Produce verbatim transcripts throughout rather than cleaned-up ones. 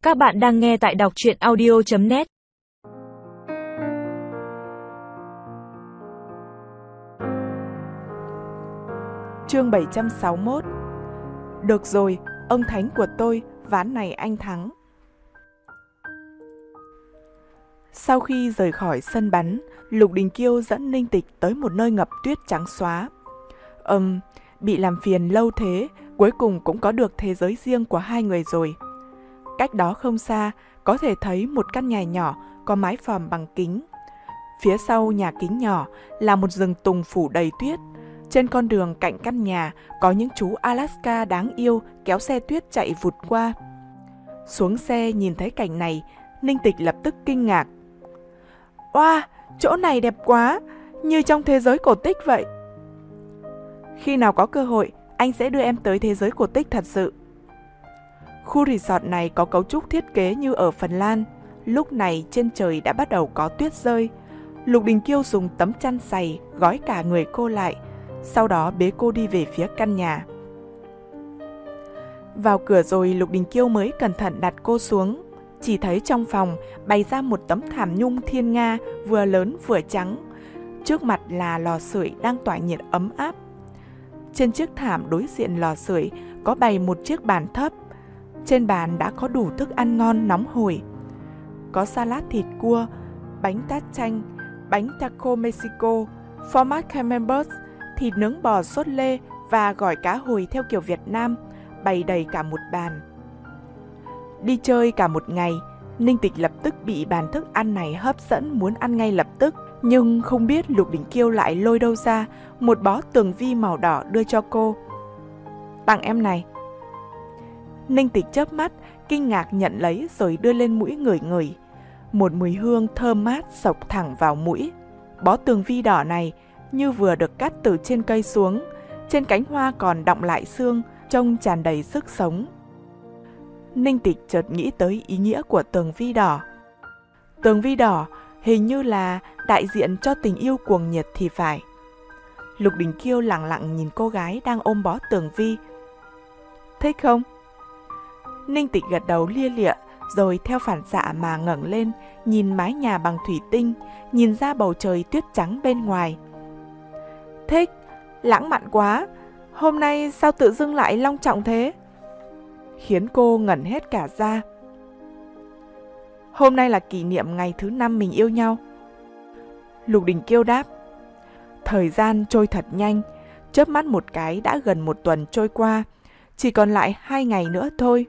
Các bạn đang nghe tại đọc truyện audio chấm net. Chương bảy trăm sáu mươi mốt. Được rồi, ông thánh của tôi, ván này anh thắng. Sau khi rời khỏi sân bắn, Lục Đình Kiêu dẫn Ninh Tịch tới một nơi ngập tuyết trắng xóa. Ừm, bị làm phiền lâu thế, cuối cùng cũng có được thế giới riêng của hai người rồi. Cách đó không xa, có thể thấy một căn nhà nhỏ có mái vòm bằng kính. Phía sau nhà kính nhỏ là một rừng tùng phủ đầy tuyết. Trên con đường cạnh căn nhà có những chú Alaska đáng yêu kéo xe tuyết chạy vụt qua. Xuống xe nhìn thấy cảnh này, Ninh Tịch lập tức kinh ngạc. Oa, wow, chỗ này đẹp quá, như trong thế giới cổ tích vậy. Khi nào có cơ hội, anh sẽ đưa em tới thế giới cổ tích thật sự. Khu resort này có cấu trúc thiết kế như ở Phần Lan. Lúc này trên trời đã bắt đầu có tuyết rơi. Lục Đình Kiêu dùng tấm chăn sày gói cả người cô lại, sau đó bế cô đi về phía căn nhà. Vào cửa rồi Lục Đình Kiêu mới cẩn thận đặt cô xuống. Chỉ thấy trong phòng bày ra một tấm thảm nhung thiên nga vừa lớn vừa trắng. Trước mặt là lò sưởi đang tỏa nhiệt ấm áp. Trên chiếc thảm đối diện lò sưởi có bày một chiếc bàn thấp. Trên bàn đã có đủ thức ăn ngon nóng hổi. Có salad thịt cua, bánh tát chanh, bánh taco Mexico, format camembert, thịt nướng bò sốt lê và gỏi cá hồi theo kiểu Việt Nam, bày đầy cả một bàn. Đi chơi cả một ngày, Ninh Tịch lập tức bị bàn thức ăn này hấp dẫn muốn ăn ngay lập tức. Nhưng không biết Lục Đình Kiêu lại lôi đâu ra một bó tường vi màu đỏ đưa cho cô. Tặng em này. Ninh Tịch chớp mắt, kinh ngạc nhận lấy rồi đưa lên mũi ngửi ngửi. Một mùi hương thơm mát xộc thẳng vào mũi. Bó tường vi đỏ này như vừa được cắt từ trên cây xuống. Trên cánh hoa còn đọng lại xương, trông tràn đầy sức sống. Ninh Tịch chợt nghĩ tới ý nghĩa của tường vi đỏ. Tường vi đỏ hình như là đại diện cho tình yêu cuồng nhiệt thì phải. Lục Đình Kiêu lặng lặng nhìn cô gái đang ôm bó tường vi. Thích không? Ninh Tịch gật đầu lia lịa, rồi theo phản xạ mà ngẩng lên, nhìn mái nhà bằng thủy tinh, nhìn ra bầu trời tuyết trắng bên ngoài. Thích, lãng mạn quá, hôm nay sao tự dưng lại long trọng thế? Khiến cô ngẩn hết cả ra. Hôm nay là kỷ niệm ngày thứ năm mình yêu nhau. Lục Đình Kiêu đáp. Thời gian trôi thật nhanh, chớp mắt một cái đã gần một tuần trôi qua, chỉ còn lại hai ngày nữa thôi.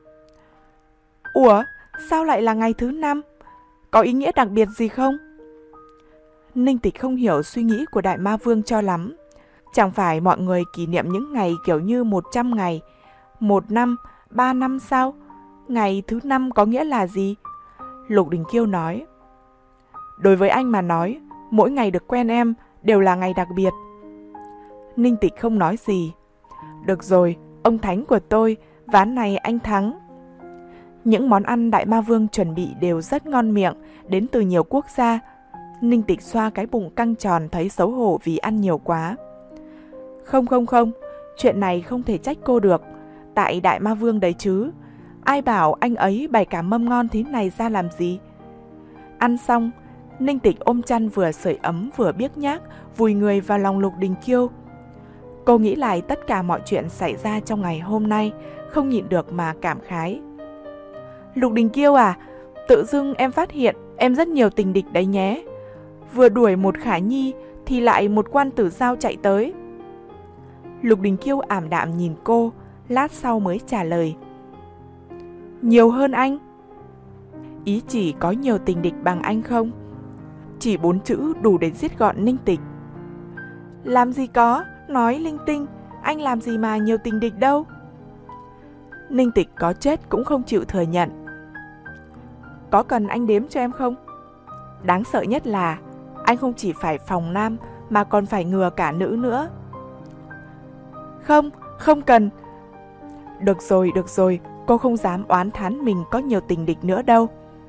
Ủa, sao lại là ngày thứ năm? Có ý nghĩa đặc biệt gì không? Ninh Tịch không hiểu suy nghĩ của Đại Ma Vương cho lắm. Chẳng phải mọi người kỷ niệm những ngày kiểu như một trăm ngày, một năm, ba năm sao? Ngày thứ năm có nghĩa là gì? Lục Đình Kiêu nói. Đối với anh mà nói, mỗi ngày được quen em đều là ngày đặc biệt. Ninh Tịch không nói gì. Được rồi, ông thánh của tôi, ván này anh thắng. Những món ăn Đại Ma Vương chuẩn bị đều rất ngon miệng, đến từ nhiều quốc gia. Ninh Tịch xoa cái bụng căng tròn thấy xấu hổ vì ăn nhiều quá. Không không không, chuyện này không thể trách cô được. Tại Đại Ma Vương đấy chứ. Ai bảo anh ấy bày cả mâm ngon thế này ra làm gì? Ăn xong, Ninh Tịch ôm chăn vừa sưởi ấm vừa biếc nhác, vùi người vào lòng Lục Đình Kiêu. Cô nghĩ lại tất cả mọi chuyện xảy ra trong ngày hôm nay, không nhịn được mà cảm khái. Lục Đình Kiêu à, tự dưng em phát hiện em rất nhiều tình địch đấy nhé. Vừa đuổi một Khả Nhi thì lại một quan tử giao chạy tới. Lục Đình Kiêu ảm đạm nhìn cô, lát sau mới trả lời. Nhiều hơn anh. Ý chỉ có nhiều tình địch bằng anh không? Chỉ bốn chữ đủ để giết gọn Ninh Tịch. Làm gì có, nói linh tinh, anh làm gì mà nhiều tình địch đâu. Ninh Tịch có chết cũng không chịu thừa nhận. Có cần anh đếm cho em không? Đáng sợ nhất là anh không chỉ phải phòng nam mà còn phải ngừa cả nữ nữa. Không, không cần. Được rồi, được rồi, cô không dám oán thán mình có nhiều tình địch nữa đâu.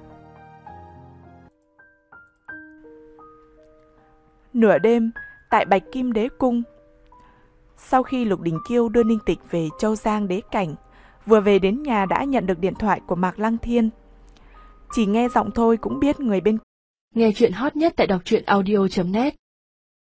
Nửa đêm, tại Bạch Kim Đế Cung. Sau khi Lục Đình Kiêu đưa Ninh Tịch về Châu Giang Đế Cảnh, vừa về đến nhà đã nhận được điện thoại của Mạc Lăng Thiên. Chỉ nghe giọng thôi cũng biết người bên Nghe chuyện hot nhất tại đọc truyện audio chấm net.